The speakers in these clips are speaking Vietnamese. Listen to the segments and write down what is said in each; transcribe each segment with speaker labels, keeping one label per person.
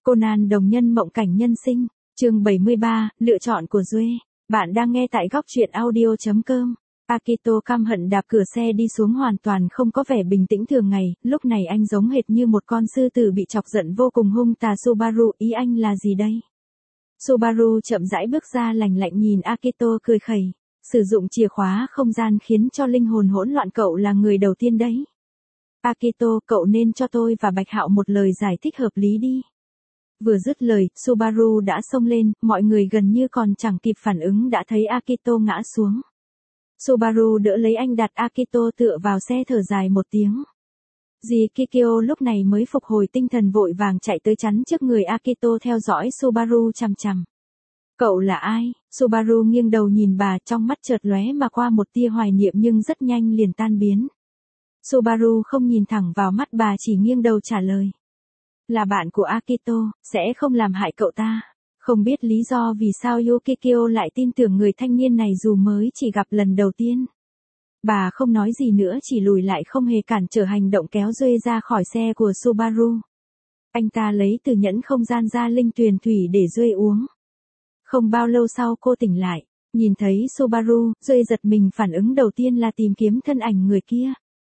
Speaker 1: Conan đồng nhân mộng cảnh nhân sinh, chương 73, lựa chọn của Duê. Bạn đang nghe tại góc truyện audio.com. Akito căm hận đạp cửa xe đi xuống hoàn toàn không có vẻ bình tĩnh thường ngày, lúc này anh giống hệt như một con sư tử bị chọc giận vô cùng hung tà. Subaru, ý anh là gì đây? Subaru chậm rãi bước ra lạnh lạnh nhìn Akito cười khẩy. Sử dụng chìa khóa không gian khiến cho linh hồn hỗn loạn, cậu là người đầu tiên đấy. Akito, cậu nên cho tôi và Bạch Hạo một lời giải thích hợp lý đi. Vừa dứt lời, Subaru đã xông lên, mọi người gần như còn chẳng kịp phản ứng đã thấy Akito ngã xuống. Subaru đỡ lấy anh, đặt Akito tựa vào xe, thở dài một tiếng. Dì Kikyo lúc này mới phục hồi tinh thần, vội vàng chạy tới chắn trước người Akito, theo dõi Subaru chằm chằm. Cậu là ai? Subaru nghiêng đầu nhìn bà, trong mắt chợt lóe mà qua một tia hoài niệm nhưng rất nhanh liền tan biến. Subaru không nhìn thẳng vào mắt bà, chỉ nghiêng đầu trả lời. Là bạn của Akito, sẽ không làm hại cậu ta. Không biết lý do vì sao Yukikyo lại tin tưởng người thanh niên này dù mới chỉ gặp lần đầu tiên. Bà không nói gì nữa, chỉ lùi lại không hề cản trở hành động kéo Duê ra khỏi xe của Subaru. Anh ta lấy từ nhẫn không gian ra linh tuyền thủy để Duê uống. Không bao lâu sau cô tỉnh lại, nhìn thấy Subaru, Duê giật mình, phản ứng đầu tiên là tìm kiếm thân ảnh người kia.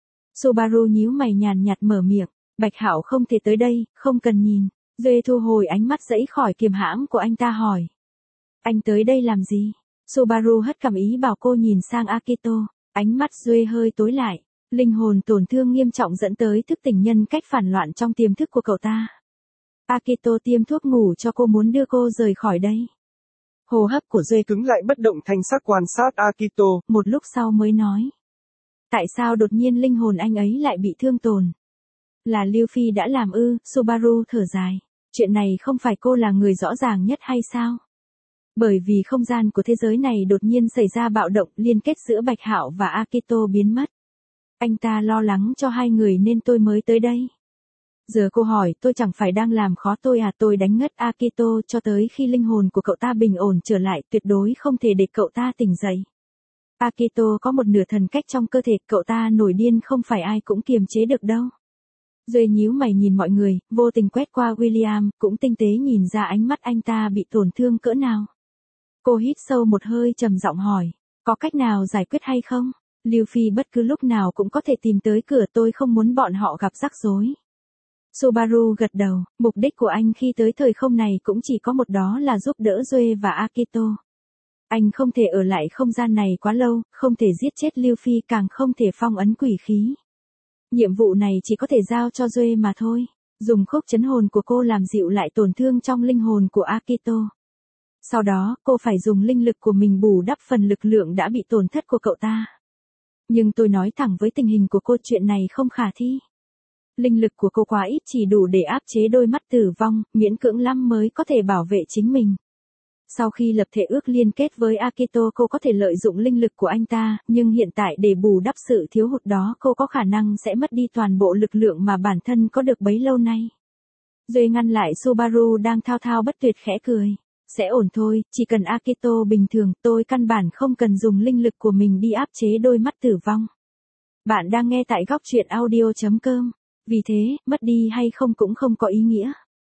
Speaker 1: Subaru nhíu mày nhàn nhạt mở miệng. Bạch Hạo không thể tới đây, không cần nhìn. Duê thu hồi ánh mắt dãy khỏi kiềm hãm của anh ta, hỏi. Anh tới đây làm gì? Subaru hất cằm ý bảo cô nhìn sang Akito. Ánh mắt Duê hơi tối lại. Linh hồn tổn thương nghiêm trọng dẫn tới thức tỉnh nhân cách phản loạn trong tiềm thức của cậu ta. Akito tiêm thuốc ngủ cho cô, muốn đưa cô rời khỏi đây. Hô hấp của Duê
Speaker 2: cứng lại, bất động thanh sắc quan sát Akito.
Speaker 1: Một lúc sau mới nói. Tại sao đột nhiên linh hồn anh ấy lại bị thương tổn? Là Lưu Phi đã làm ư? Subaru thở dài. Chuyện này không phải cô là người rõ ràng nhất hay sao? Bởi vì không gian của thế giới này đột nhiên xảy ra bạo động, liên kết giữa Bạch Hạo và Akito biến mất. Anh ta lo lắng cho hai người nên tôi mới tới đây. Giờ cô hỏi tôi chẳng phải đang làm khó tôi à? Tôi đánh ngất Akito cho tới khi linh hồn của cậu ta bình ổn trở lại, tuyệt đối không thể để cậu ta tỉnh dậy. Akito có một nửa thần cách trong cơ thể, cậu ta nổi điên không phải ai cũng kiềm chế được đâu. Duê nhíu mày nhìn mọi người, vô tình quét qua William, cũng tinh tế nhìn ra ánh mắt anh ta bị tổn thương cỡ nào. Cô hít sâu một hơi, trầm giọng hỏi, có cách nào giải quyết hay không? Lưu Phi bất cứ lúc nào cũng có thể tìm tới cửa, tôi không muốn bọn họ gặp rắc rối. Subaru gật đầu, mục đích của anh khi tới thời không này cũng chỉ có một, đó là giúp đỡ Duê và Akito. Anh không thể ở lại không gian này quá lâu, không thể giết chết Lưu Phi, càng không thể phong ấn quỷ khí. Nhiệm vụ này chỉ có thể giao cho Duê mà thôi. Dùng khúc chấn hồn của cô làm dịu lại tổn thương trong linh hồn của Akito. Sau đó, cô phải dùng linh lực của mình bù đắp phần lực lượng đã bị tổn thất của cậu ta. Nhưng tôi nói thẳng với tình hình của cô, chuyện này không khả thi. Linh lực của cô quá ít, chỉ đủ để áp chế đôi mắt tử vong, miễn cưỡng lắm mới có thể bảo vệ chính mình. Sau khi lập thể ước liên kết với Akito, cô có thể lợi dụng linh lực của anh ta, nhưng hiện tại để bù đắp sự thiếu hụt đó, cô có khả năng sẽ mất đi toàn bộ lực lượng mà bản thân có được bấy lâu nay. Duê ngăn lại Subaru đang thao thao bất tuyệt, khẽ cười. Sẽ ổn thôi, chỉ cần Akito bình thường, tôi căn bản không cần dùng linh lực của mình đi áp chế đôi mắt tử vong. Bạn đang nghe tại góc truyện audio.com. Vì thế, mất đi hay không cũng không có ý nghĩa.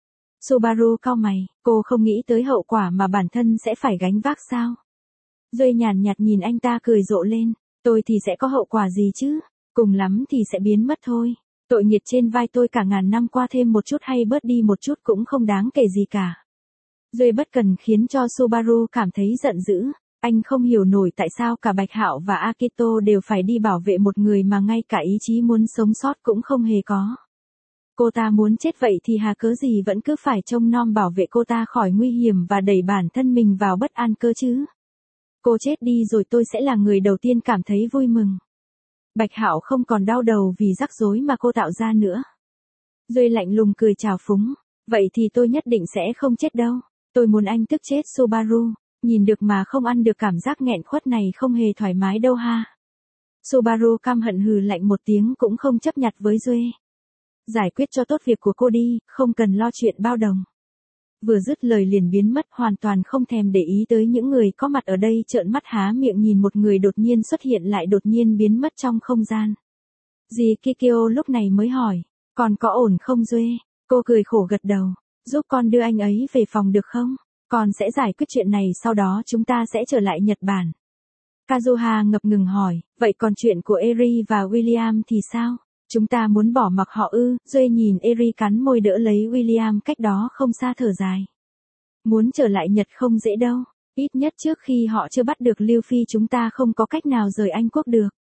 Speaker 1: Subaru cau mày, cô không nghĩ tới hậu quả mà bản thân sẽ phải gánh vác sao? Duê nhàn nhạt nhìn anh ta, cười rộ lên. Tôi thì sẽ có hậu quả gì chứ? Cùng lắm thì sẽ biến mất thôi. Tội nghiệt trên vai tôi cả ngàn năm qua, thêm một chút hay bớt đi một chút cũng không đáng kể gì cả. Duê bất cần khiến cho Subaru cảm thấy giận dữ. Anh không hiểu nổi tại sao cả Bạch Hạo và Akito đều phải đi bảo vệ một người mà ngay cả ý chí muốn sống sót cũng không hề có. Cô ta muốn chết vậy thì hà cớ gì vẫn cứ phải trông nom bảo vệ cô ta khỏi nguy hiểm và đẩy bản thân mình vào bất an cơ chứ? Cô chết đi rồi tôi sẽ là người đầu tiên cảm thấy vui mừng. Bạch Hạo không còn đau đầu vì rắc rối mà cô tạo ra nữa. Duê lạnh lùng cười trào phúng. Vậy thì tôi nhất định sẽ không chết đâu. Tôi muốn anh tức chết Subaru. Nhìn được mà không ăn được, cảm giác nghẹn khuất này không hề thoải mái đâu ha. Subaru căm hận hừ lạnh một tiếng, cũng không chấp nhặt với Duê. Giải quyết cho tốt việc của cô đi, không cần lo chuyện bao đồng. Vừa dứt lời liền biến mất, hoàn toàn không thèm để ý tới những người có mặt ở đây, trợn mắt há miệng nhìn một người đột nhiên xuất hiện lại đột nhiên biến mất trong không gian. Dì Kikyo lúc này mới hỏi, còn có ổn không Duê? Cô cười khổ gật đầu. giúp con đưa anh ấy về phòng được không? Con sẽ giải quyết chuyện này sau đó chúng ta sẽ trở lại Nhật Bản. Kazuha ngập ngừng hỏi, vậy còn chuyện của Eri và William thì sao? Chúng ta muốn bỏ mặc họ ư? Duê nhìn Eri cắn môi đỡ lấy William cách đó không xa thở dài. Muốn trở lại Nhật không dễ đâu. Ít nhất trước khi họ chưa bắt được Lưu Phi chúng ta không có cách nào rời Anh quốc được.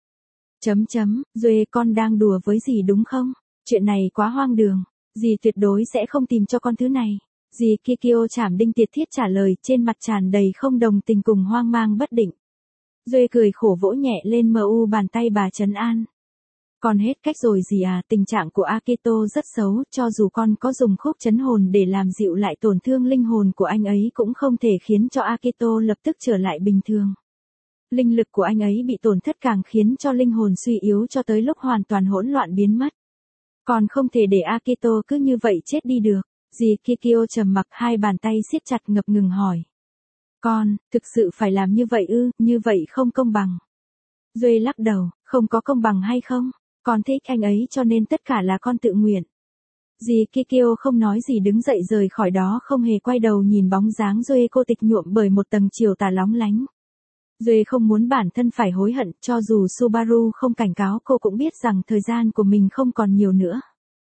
Speaker 1: Duê con đang đùa với dì đúng không? Chuyện này quá hoang đường. Dì tuyệt đối sẽ không tìm cho con thứ này. Dì Kikyo chảm đinh tiệt thiết trả lời trên mặt tràn đầy không đồng tình cùng hoang mang bất định. Duê cười khổ vỗ nhẹ lên bàn tay bà trấn an. Con hết cách rồi dì à, tình trạng của Akito rất xấu, cho dù con có dùng khúc trấn hồn để làm dịu lại tổn thương linh hồn của anh ấy cũng không thể khiến cho Akito lập tức trở lại bình thường. Linh lực của anh ấy bị tổn thất càng khiến cho linh hồn suy yếu cho tới lúc hoàn toàn hỗn loạn biến mất. Còn không thể để Akito cứ như vậy chết đi được. Dì Kikyo trầm mặc hai bàn tay siết chặt ngập ngừng hỏi. Con, thực sự phải làm như vậy ư, như vậy không công bằng. Duê lắc đầu, không có công bằng hay không? Con thích anh ấy cho nên tất cả là con tự nguyện. Dì Kikyo không nói gì đứng dậy rời khỏi đó không hề quay đầu nhìn bóng dáng Duê cô tịch nhuộm bởi một tầng chiều tà lóng lánh. Duê không muốn bản thân phải hối hận, cho dù Subaru không cảnh cáo cô cũng biết rằng thời gian của mình không còn nhiều nữa.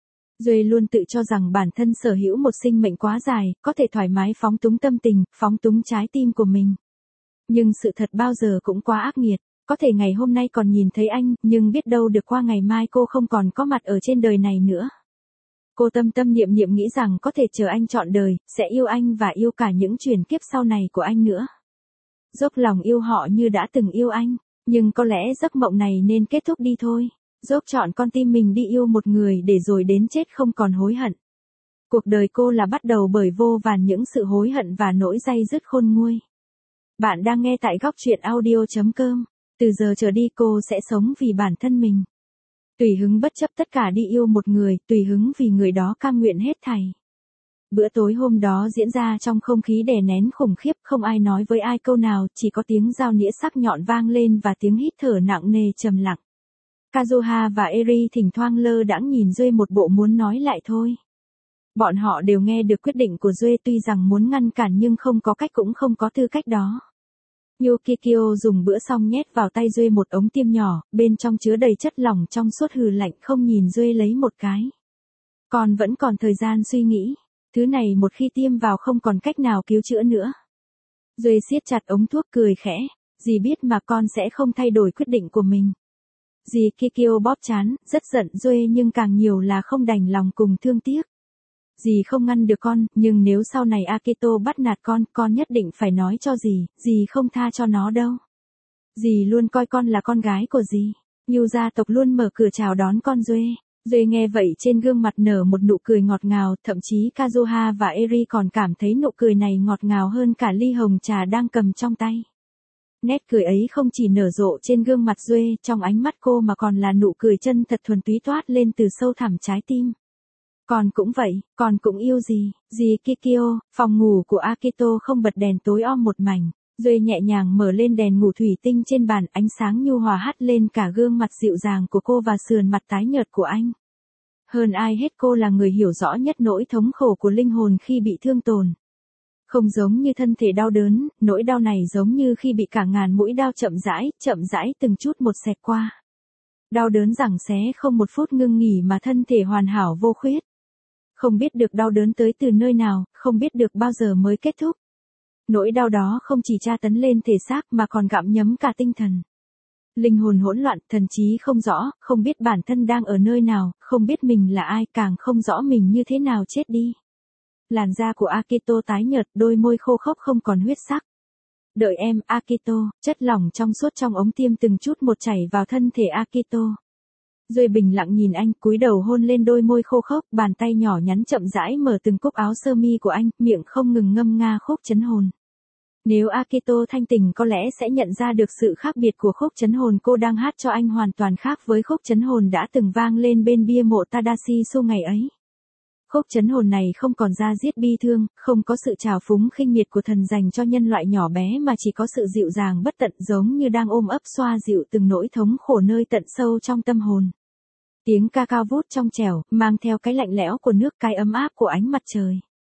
Speaker 1: Duê luôn tự cho rằng bản thân sở hữu một sinh mệnh quá dài, có thể thoải mái phóng túng tâm tình, phóng túng trái tim của mình. Nhưng sự thật bao giờ cũng quá ác nghiệt, có thể ngày hôm nay còn nhìn thấy anh, nhưng biết đâu được qua ngày mai cô không còn có mặt ở trên đời này nữa. Cô tâm tâm niệm niệm nghĩ rằng có thể chờ anh trọn đời, sẽ yêu anh và yêu cả những chuyển kiếp sau này của anh nữa. Dốc lòng yêu họ như đã từng yêu anh, nhưng có lẽ giấc mộng này nên kết thúc đi thôi. Dốc chọn con tim mình đi yêu một người để rồi đến chết không còn hối hận. Cuộc đời cô là bắt đầu bởi vô vàn những sự hối hận và nỗi day dứt khôn nguôi. Bạn đang nghe tại góc truyện audio.com. Từ giờ trở đi cô sẽ sống vì bản thân mình. Tùy hứng bất chấp tất cả đi yêu một người, tùy hứng vì người đó cam nguyện hết thảy. Bữa tối hôm đó diễn ra trong không khí đè nén khủng khiếp, không ai nói với ai câu nào, chỉ có tiếng dao nĩa sắc nhọn vang lên và tiếng hít thở nặng nề trầm lặng. Kazuha và Eri thỉnh thoảng lơ đãng nhìn Duê một bộ muốn nói lại thôi. Bọn họ đều nghe được quyết định của Duê tuy rằng muốn ngăn cản nhưng không có cách cũng không có tư cách đó. Yukikyo dùng bữa xong nhét vào tay Duê một ống tiêm nhỏ, bên trong chứa đầy chất lỏng trong suốt hừ lạnh không nhìn Duê lấy một cái. Con vẫn còn thời gian suy nghĩ, thứ này một khi tiêm vào không còn cách nào cứu chữa nữa. Duê siết chặt ống thuốc cười khẽ, dì biết mà con sẽ không thay đổi quyết định của mình. Dì Kikyo bóp trán, rất giận Duê nhưng càng nhiều là không đành lòng cùng thương tiếc. Dì không ngăn được con, nhưng nếu sau này Akito bắt nạt con nhất định phải nói cho dì không tha cho nó đâu. Dì luôn coi con là con gái của dì. Yu gia tộc luôn mở cửa chào đón con Duê. Duê nghe vậy trên gương mặt nở một nụ cười ngọt ngào, thậm chí Kazuha và Eri còn cảm thấy nụ cười này ngọt ngào hơn cả ly hồng trà đang cầm trong tay. Nét cười ấy không chỉ nở rộ trên gương mặt Duê, trong ánh mắt cô mà còn là nụ cười chân thật thuần túy toát lên từ sâu thẳm trái tim. Con cũng vậy, con cũng yêu dì Kikyo. Phòng ngủ của Akito không bật đèn tối om một mảnh. Duê nhẹ nhàng mở lên đèn ngủ thủy tinh trên bàn, ánh sáng nhu hòa hắt lên cả gương mặt dịu dàng của cô và sườn mặt tái nhợt của anh. Hơn ai hết cô là người hiểu rõ nhất nỗi thống khổ của linh hồn khi bị thương tổn. Không giống như thân thể đau đớn, nỗi đau này giống như khi bị cả ngàn mũi đao chậm rãi từng chút một xẹt qua. Đau đớn giằng xé không một phút ngưng nghỉ mà thân thể hoàn hảo vô khuyết. Không biết được đau đớn tới từ nơi nào, không biết được bao giờ mới kết thúc. Nỗi đau đó không chỉ tra tấn lên thể xác mà còn gặm nhấm cả tinh thần. Linh hồn hỗn loạn, thần trí không rõ, không biết bản thân đang ở nơi nào, không biết mình là ai, càng không rõ mình như thế nào chết đi. Làn da của Akito tái nhợt, đôi môi khô khốc không còn huyết sắc. Đợi em, Akito, chất lỏng trong suốt trong ống tiêm từng chút một chảy vào thân thể Akito. Duê bình lặng nhìn anh, cúi đầu hôn lên đôi môi khô khốc, bàn tay nhỏ nhắn chậm rãi mở từng cúc áo sơ mi của anh, miệng không ngừng ngâm nga khúc trấn hồn. Nếu Akito thanh tỉnh có lẽ sẽ nhận ra được sự khác biệt của khúc trấn hồn cô đang hát cho anh hoàn toàn khác với khúc trấn hồn đã từng vang lên bên bia mộ Tadashi Su ngày ấy. Khúc trấn hồn này không còn da diết bi thương, không có sự trào phúng khinh miệt của thần dành cho nhân loại nhỏ bé mà chỉ có sự dịu dàng bất tận giống như đang ôm ấp xoa dịu từng nỗi thống khổ nơi tận sâu trong tâm hồn. Tiếng ca cao vút trong trẻo, mang theo cái lạnh lẽo của nước, cái ấm áp của ánh mặt trời.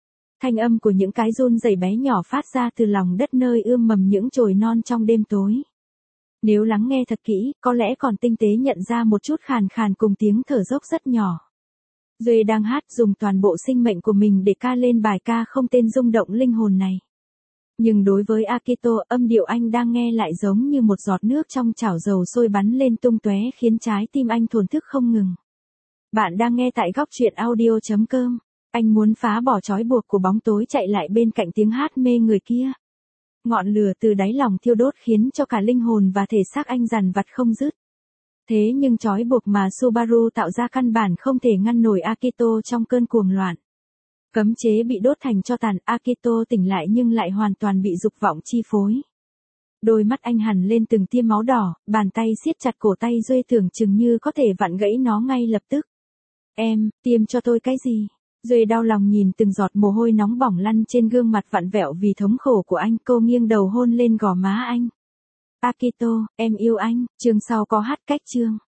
Speaker 1: Thanh âm của những cái run rẩy bé nhỏ phát ra từ lòng đất nơi ươm mầm những chồi non trong đêm tối. Nếu lắng nghe thật kỹ, có lẽ còn tinh tế nhận ra một chút khàn khàn cùng tiếng thở dốc rất nhỏ. Duệ đang hát dùng toàn bộ sinh mệnh của mình để ca lên bài ca không tên rung động linh hồn này. Nhưng đối với Akito, âm điệu anh đang nghe lại giống như một giọt nước trong chảo dầu sôi bắn lên tung tóe khiến trái tim anh thổn thức không ngừng. Bạn đang nghe tại góc truyện audio.com. Anh muốn phá bỏ trói buộc của bóng tối chạy lại bên cạnh tiếng hát mê người kia. Ngọn lửa từ đáy lòng thiêu đốt khiến cho cả linh hồn và thể xác anh dằn vặt không dứt. Thế nhưng trói buộc mà Subaru tạo ra căn bản không thể ngăn nổi Akito trong cơn cuồng loạn. Cấm chế bị đốt thành tro tàn, Akito tỉnh lại nhưng lại hoàn toàn bị dục vọng chi phối. Đôi mắt anh hằn lên từng tia máu đỏ, bàn tay siết chặt cổ tay Duệ tưởng chừng như có thể vặn gãy nó ngay lập tức. Em, tiêm cho tôi cái gì? Duệ đau lòng nhìn từng giọt mồ hôi nóng bỏng lăn trên gương mặt vặn vẹo vì thống khổ của anh, cô nghiêng đầu hôn lên gò má anh. Akito, em yêu anh, chương sau có hát cách chương.